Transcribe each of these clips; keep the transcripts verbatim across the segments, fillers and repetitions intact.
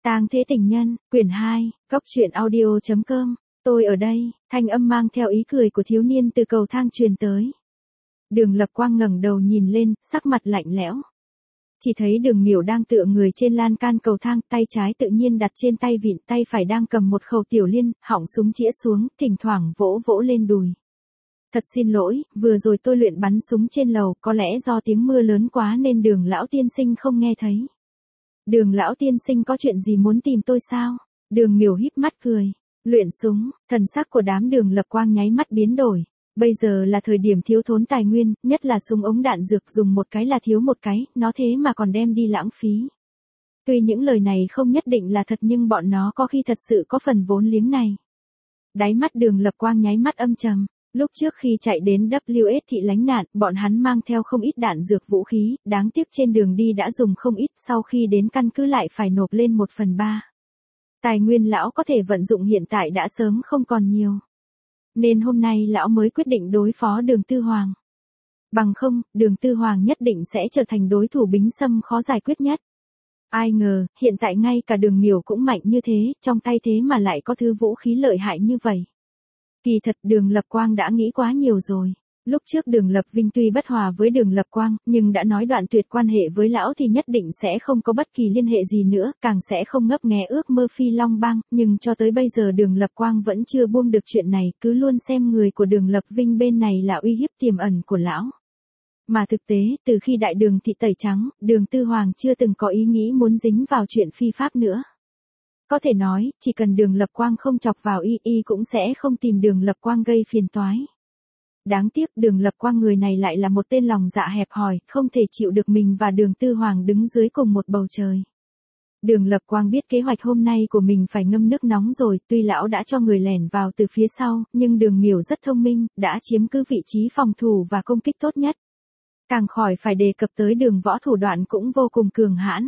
Tang Thế Tình Nhân, quyển hai, cốc truyện audio chấm com, tôi ở đây, thanh âm mang theo ý cười của thiếu niên từ cầu thang truyền tới. Đường Lập Quang ngẩng đầu nhìn lên, sắc mặt lạnh lẽo. Chỉ thấy Đường Miểu đang tựa người trên lan can cầu thang, tay trái tự nhiên đặt trên tay vịn, tay phải đang cầm một khẩu tiểu liên, họng súng chĩa xuống, thỉnh thoảng vỗ vỗ lên đùi. Thật xin lỗi, vừa rồi tôi luyện bắn súng trên lầu, có lẽ do tiếng mưa lớn quá nên Đường lão tiên sinh không nghe thấy. Đường lão tiên sinh có chuyện gì muốn tìm tôi sao? Đường Miểu híp mắt cười. Luyện súng, thần sắc của đám Đường Lập Quang nháy mắt biến đổi. Bây giờ là thời điểm thiếu thốn tài nguyên, nhất là súng ống đạn dược dùng một cái là thiếu một cái, nó thế mà còn đem đi lãng phí. Tuy những lời này không nhất định là thật nhưng bọn nó có khi thật sự có phần vốn liếng này. Đáy mắt Đường Lập Quang nháy mắt âm trầm. Lúc trước khi chạy đến vê kép ét thị lánh nạn, bọn hắn mang theo không ít đạn dược vũ khí, đáng tiếc trên đường đi đã dùng không ít, sau khi đến căn cứ lại phải nộp lên một phần ba. Tài nguyên lão có thể vận dụng hiện tại đã sớm không còn nhiều. Nên hôm nay lão mới quyết định đối phó Đường Tư Hoàng. Bằng không, Đường Tư Hoàng nhất định sẽ trở thành đối thủ bính sâm khó giải quyết nhất. Ai ngờ, hiện tại ngay cả Đường Miểu cũng mạnh như thế, trong tay thế mà lại có thứ vũ khí lợi hại như vậy. Kỳ thật Đường Lập Quang đã nghĩ quá nhiều rồi. Lúc trước Đường Lập Vinh tuy bất hòa với Đường Lập Quang, nhưng đã nói đoạn tuyệt quan hệ với lão thì nhất định sẽ không có bất kỳ liên hệ gì nữa, càng sẽ không ngấp nghé ước mơ phi long bang, nhưng cho tới bây giờ Đường Lập Quang vẫn chưa buông được chuyện này, cứ luôn xem người của Đường Lập Vinh bên này là uy hiếp tiềm ẩn của lão. Mà thực tế, từ khi đại đường thị tẩy trắng, Đường Tư Hoàng chưa từng có ý nghĩ muốn dính vào chuyện phi pháp nữa. Có thể nói, chỉ cần Đường Lập Quang không chọc vào y y cũng sẽ không tìm Đường Lập Quang gây phiền toái. Đáng tiếc Đường Lập Quang người này lại là một tên lòng dạ hẹp hòi, không thể chịu được mình và Đường Tư Hoàng đứng dưới cùng một bầu trời. Đường Lập Quang biết kế hoạch hôm nay của mình phải ngâm nước nóng rồi, tuy lão đã cho người lẻn vào từ phía sau, nhưng Đường Miểu rất thông minh, đã chiếm cứ vị trí phòng thủ và công kích tốt nhất. Càng khỏi phải đề cập tới Đường võ thủ đoạn cũng vô cùng cường hãn.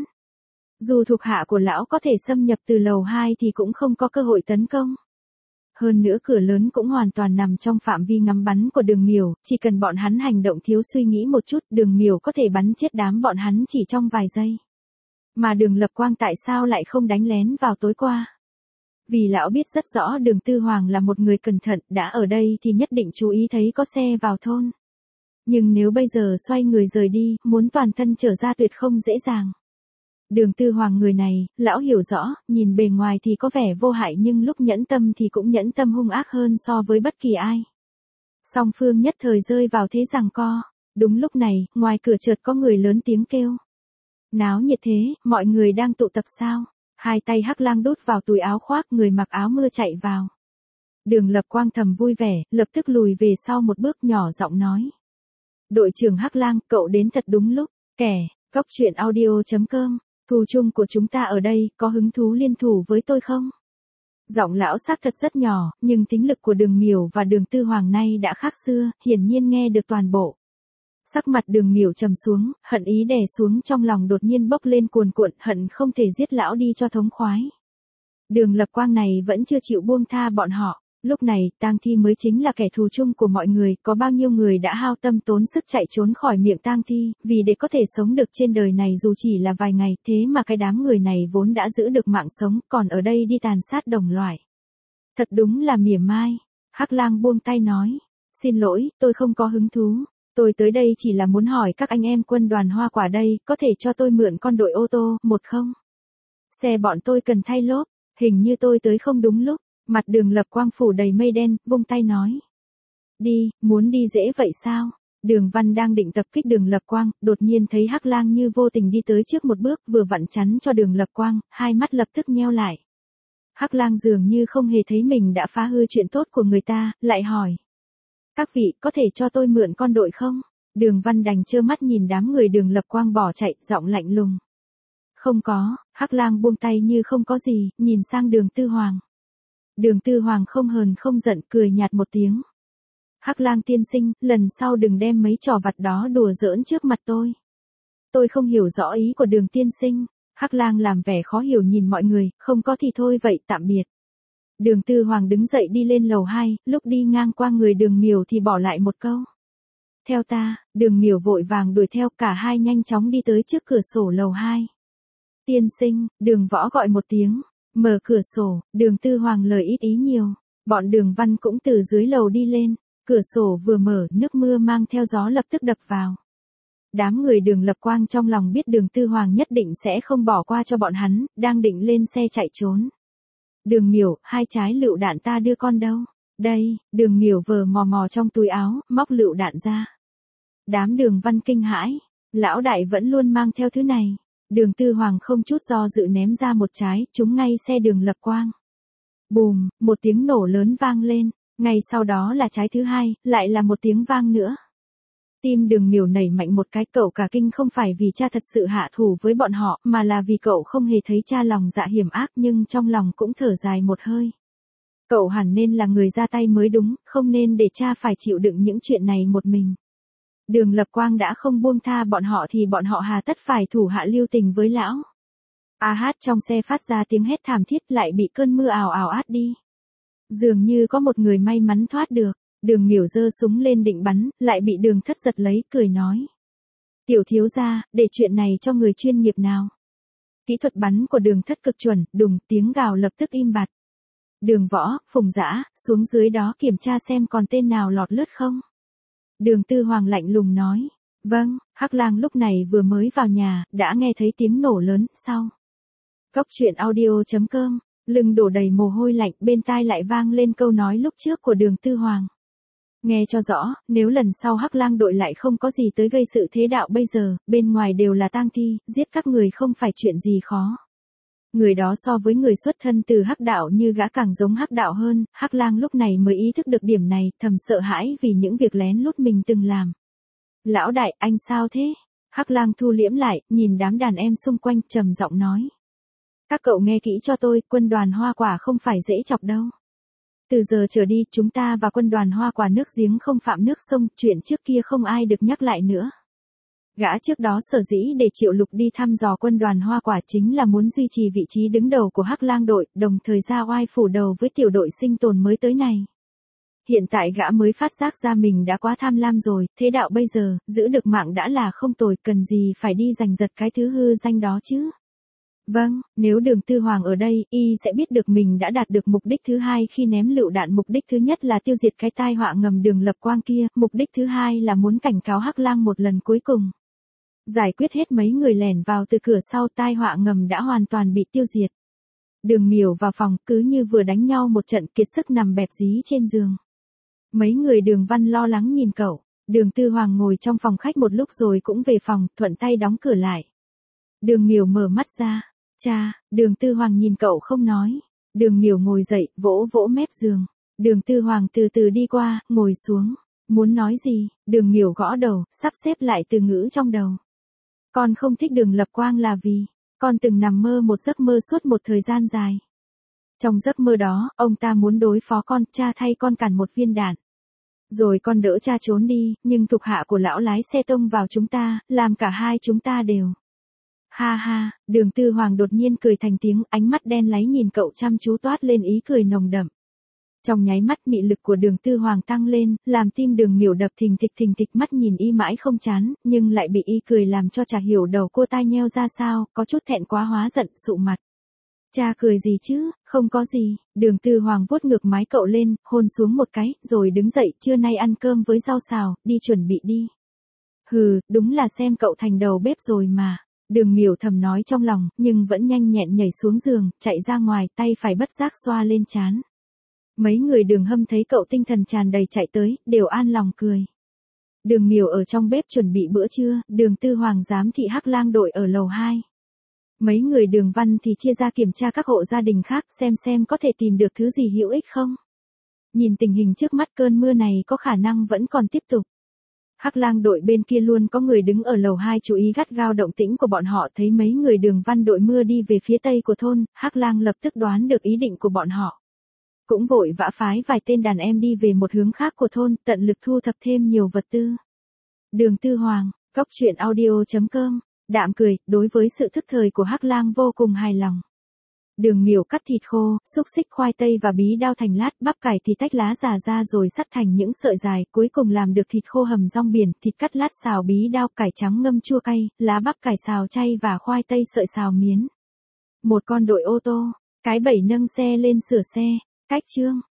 Dù thuộc hạ của lão có thể xâm nhập từ lầu hai thì cũng không có cơ hội tấn công. Hơn nữa cửa lớn cũng hoàn toàn nằm trong phạm vi ngắm bắn của Đường Miểu, chỉ cần bọn hắn hành động thiếu suy nghĩ một chút, Đường Miểu có thể bắn chết đám bọn hắn chỉ trong vài giây. Mà Đường Lập Quang tại sao lại không đánh lén vào tối qua? Vì lão biết rất rõ Đường Tư Hoàng là một người cẩn thận, đã ở đây thì nhất định chú ý thấy có xe vào thôn. Nhưng nếu bây giờ xoay người rời đi, muốn toàn thân trở ra tuyệt không dễ dàng. Đường Tư Hoàng người này, lão hiểu rõ, nhìn bề ngoài thì có vẻ vô hại nhưng lúc nhẫn tâm thì cũng nhẫn tâm hung ác hơn so với bất kỳ ai. Song phương nhất thời rơi vào thế giằng co. Đúng lúc này, ngoài cửa chợt có người lớn tiếng kêu. Náo nhiệt thế, mọi người đang tụ tập sao? Hai tay Hắc Lang đút vào túi áo khoác, người mặc áo mưa chạy vào. Đường Lập Quang thầm vui vẻ, lập tức lùi về sau một bước nhỏ giọng nói. Đội trưởng Hắc Lang, cậu đến thật đúng lúc. Kẻ, cốc truyện audio chấm com. Thù chung của chúng ta ở đây, có hứng thú liên thủ với tôi không? Giọng lão xác thật rất nhỏ, nhưng tính lực của Đường Miểu và Đường Tư Hoàng nay đã khác xưa, hiển nhiên nghe được toàn bộ. Sắc mặt Đường Miểu trầm xuống, hận ý đè xuống trong lòng đột nhiên bốc lên cuồn cuộn, hận không thể giết lão đi cho thống khoái. Đường Lập Quang này vẫn chưa chịu buông tha bọn họ. Lúc này, Tang Thi mới chính là kẻ thù chung của mọi người, có bao nhiêu người đã hao tâm tốn sức chạy trốn khỏi miệng Tang Thi, vì để có thể sống được trên đời này dù chỉ là vài ngày, thế mà cái đám người này vốn đã giữ được mạng sống, còn ở đây đi tàn sát đồng loại. Thật đúng là mỉa mai. Hắc Lang buông tay nói, xin lỗi, tôi không có hứng thú, tôi tới đây chỉ là muốn hỏi các anh em quân đoàn Hoa Quả đây, có thể cho tôi mượn con đội ô tô, một không? Xe bọn tôi cần thay lốp, hình như tôi tới không đúng lúc. Mặt Đường Lập Quang phủ đầy mây đen, vung tay nói. Đi, muốn đi dễ vậy sao? Đường Văn đang định tập kích Đường Lập Quang, đột nhiên thấy Hắc Lang như vô tình đi tới trước một bước vừa vặn chắn cho Đường Lập Quang, hai mắt lập tức nheo lại. Hắc Lang dường như không hề thấy mình đã phá hư chuyện tốt của người ta, lại hỏi. Các vị có thể cho tôi mượn con đội không? Đường Văn đành trơ mắt nhìn đám người Đường Lập Quang bỏ chạy, giọng lạnh lùng. Không có, Hắc Lang buông tay như không có gì, nhìn sang Đường Tư Hoàng. Đường Tư Hoàng không hờn không giận, cười nhạt một tiếng. Hắc Lang tiên sinh, lần sau đừng đem mấy trò vặt đó đùa giỡn trước mặt tôi. Tôi không hiểu rõ ý của Đường tiên sinh. Hắc Lang làm vẻ khó hiểu nhìn mọi người, không có thì thôi vậy tạm biệt. Đường Tư Hoàng đứng dậy đi lên lầu hai, lúc đi ngang qua người Đường Miểu thì bỏ lại một câu. Theo ta, Đường Miểu vội vàng đuổi theo, cả hai nhanh chóng đi tới trước cửa sổ lầu hai. Tiên sinh, Đường Võ gọi một tiếng, mở cửa sổ, Đường Tư Hoàng lời ít ý nhiều, bọn Đường Văn cũng từ dưới lầu đi lên, cửa sổ vừa mở, nước mưa mang theo gió lập tức đập vào. Đám người Đường Lập Quang trong lòng biết Đường Tư Hoàng nhất định sẽ không bỏ qua cho bọn hắn, đang định lên xe chạy trốn. Đường Miểu, hai trái lựu đạn ta đưa con đâu? Đây, Đường Miểu vờ mò mò trong túi áo, móc lựu đạn ra. Đám Đường Văn kinh hãi, lão đại vẫn luôn mang theo thứ này. Đường Tư Hoàng không chút do dự ném ra một trái, trúng ngay xe Đường Lập Quang. Bùm, một tiếng nổ lớn vang lên, ngay sau đó là trái thứ hai, lại là một tiếng vang nữa. Tim Đường Miểu nảy mạnh một cái, cậu cả kinh không phải vì cha thật sự hạ thủ với bọn họ, mà là vì cậu không hề thấy cha lòng dạ hiểm ác, nhưng trong lòng cũng thở dài một hơi. Cậu hẳn nên là người ra tay mới đúng, không nên để cha phải chịu đựng những chuyện này một mình. Đường Lập Quang đã không buông tha bọn họ thì bọn họ hà tất phải thủ hạ lưu tình với lão. A hát trong xe phát ra tiếng hét thảm thiết, lại bị cơn mưa ào ào át đi. Dường như có một người may mắn thoát được. Đường Miểu giơ súng lên định bắn, lại bị Đường Thất giật lấy, cười nói. Tiểu thiếu gia, để chuyện này cho người chuyên nghiệp nào. Kỹ thuật bắn của Đường Thất cực chuẩn, đùng, tiếng gào lập tức im bặt. Đường Võ, Phùng Dã, xuống dưới đó kiểm tra xem còn tên nào lọt lướt không. Đường Tư Hoàng lạnh lùng nói. Vâng, Hắc Lang lúc này vừa mới vào nhà, đã nghe thấy tiếng nổ lớn, sau. Cốc truyện audio chấm com, lưng đổ đầy mồ hôi lạnh, bên tai lại vang lên câu nói lúc trước của Đường Tư Hoàng. Nghe cho rõ, nếu lần sau Hắc Lang đội lại không có gì tới gây sự thế đạo bây giờ, bên ngoài đều là tang thi, giết các người không phải chuyện gì khó. Người đó so với người xuất thân từ Hắc đạo như gã càng giống Hắc đạo hơn, Hắc Lang lúc này mới ý thức được điểm này, thầm sợ hãi vì những việc lén lút mình từng làm. Lão đại, anh sao thế? Hắc Lang thu liễm lại, nhìn đám đàn em xung quanh, trầm giọng nói. Các cậu nghe kỹ cho tôi, quân đoàn Hoa Quả không phải dễ chọc đâu. Từ giờ trở đi, chúng ta và quân đoàn Hoa Quả nước giếng không phạm nước sông, chuyện trước kia không ai được nhắc lại nữa. Gã trước đó sở dĩ để Triệu Lục đi thăm dò quân đoàn Hoa Quả chính là muốn duy trì vị trí đứng đầu của Hắc Lang đội, đồng thời ra oai phủ đầu với tiểu đội sinh tồn mới tới này. Hiện tại gã mới phát giác ra mình đã quá tham lam rồi, thế đạo bây giờ, giữ được mạng đã là không tồi, cần gì phải đi giành giật cái thứ hư danh đó chứ. Vâng, nếu Đường Tư Hoàng ở đây, y sẽ biết được mình đã đạt được mục đích thứ hai khi ném lựu đạn. Mục đích thứ nhất là tiêu diệt cái tai họa ngầm Đường Lập Quang kia, mục đích thứ hai là muốn cảnh cáo Hắc Lang một lần cuối cùng. Giải quyết hết mấy người lẻn vào từ cửa sau, tai họa ngầm đã hoàn toàn bị tiêu diệt. Đường Miểu vào phòng, cứ như vừa đánh nhau một trận, kiệt sức nằm bẹp dí trên giường. Mấy người Đường Văn lo lắng nhìn cậu, Đường Tư Hoàng ngồi trong phòng khách một lúc rồi cũng về phòng, thuận tay đóng cửa lại. Đường Miểu mở mắt ra. Cha, Đường Tư Hoàng nhìn cậu không nói. Đường Miểu ngồi dậy, vỗ vỗ mép giường. Đường Tư Hoàng từ từ đi qua, ngồi xuống. Muốn nói gì? Đường Miểu gõ đầu, sắp xếp lại từ ngữ trong đầu. Con không thích Đường Lập Quang là vì, con từng nằm mơ một giấc mơ suốt một thời gian dài. Trong giấc mơ đó, ông ta muốn đối phó con, cha thay con cản một viên đạn. Rồi con đỡ cha trốn đi, nhưng thuộc hạ của lão lái xe tông vào chúng ta, làm cả hai chúng ta đều. Ha ha, Đường Tư Hoàng đột nhiên cười thành tiếng, ánh mắt đen láy nhìn cậu chăm chú, toát lên ý cười nồng đậm. Trong nháy mắt mị lực của Đường Tư Hoàng tăng lên, làm tim Đường Miểu đập thình thịch thình thịch, mắt nhìn y mãi không chán, nhưng lại bị y cười làm cho chả hiểu đầu cô tai nheo ra sao, có chút thẹn quá hóa giận, sụ mặt. Cha cười gì chứ, không có gì. Đường Tư Hoàng vuốt ngược mái cậu lên, hôn xuống một cái, rồi đứng dậy, trưa nay ăn cơm với rau xào, đi chuẩn bị đi. Hừ, đúng là xem cậu thành đầu bếp rồi mà. Đường Miểu thầm nói trong lòng, nhưng vẫn nhanh nhẹn nhảy xuống giường, chạy ra ngoài, tay phải bất giác xoa lên trán. Mấy người Đường Hâm thấy cậu tinh thần tràn đầy chạy tới, đều an lòng cười. Đường Miểu ở trong bếp chuẩn bị bữa trưa, Đường Tư Hoàng giám thị Hắc Lang đội ở lầu hai. Mấy người Đường Văn thì chia ra kiểm tra các hộ gia đình khác, xem xem có thể tìm được thứ gì hữu ích không. Nhìn tình hình trước mắt, cơn mưa này có khả năng vẫn còn tiếp tục. Hắc Lang đội bên kia luôn có người đứng ở lầu hai chú ý gắt gao động tĩnh của bọn họ, thấy mấy người Đường Văn đội mưa đi về phía tây của thôn, Hắc Lang lập tức đoán được ý định của bọn họ. Cũng vội vã phái vài tên đàn em đi về một hướng khác của thôn, tận lực thu thập thêm nhiều vật tư. Đường Tư Hoàng, cốc truyện audio chấm com, đạm cười, đối với sự thức thời của Hắc Lang vô cùng hài lòng. Đường Miểu cắt thịt khô, xúc xích, khoai tây và bí đao thành lát, bắp cải thì tách lá già ra rồi sắt thành những sợi dài, cuối cùng làm được thịt khô hầm rong biển, thịt cắt lát xào bí đao, cải trắng ngâm chua cay, lá bắp cải xào chay và khoai tây sợi xào miến. Một con đội ô tô, cái bẩy nâng xe lên sửa xe, cách chương.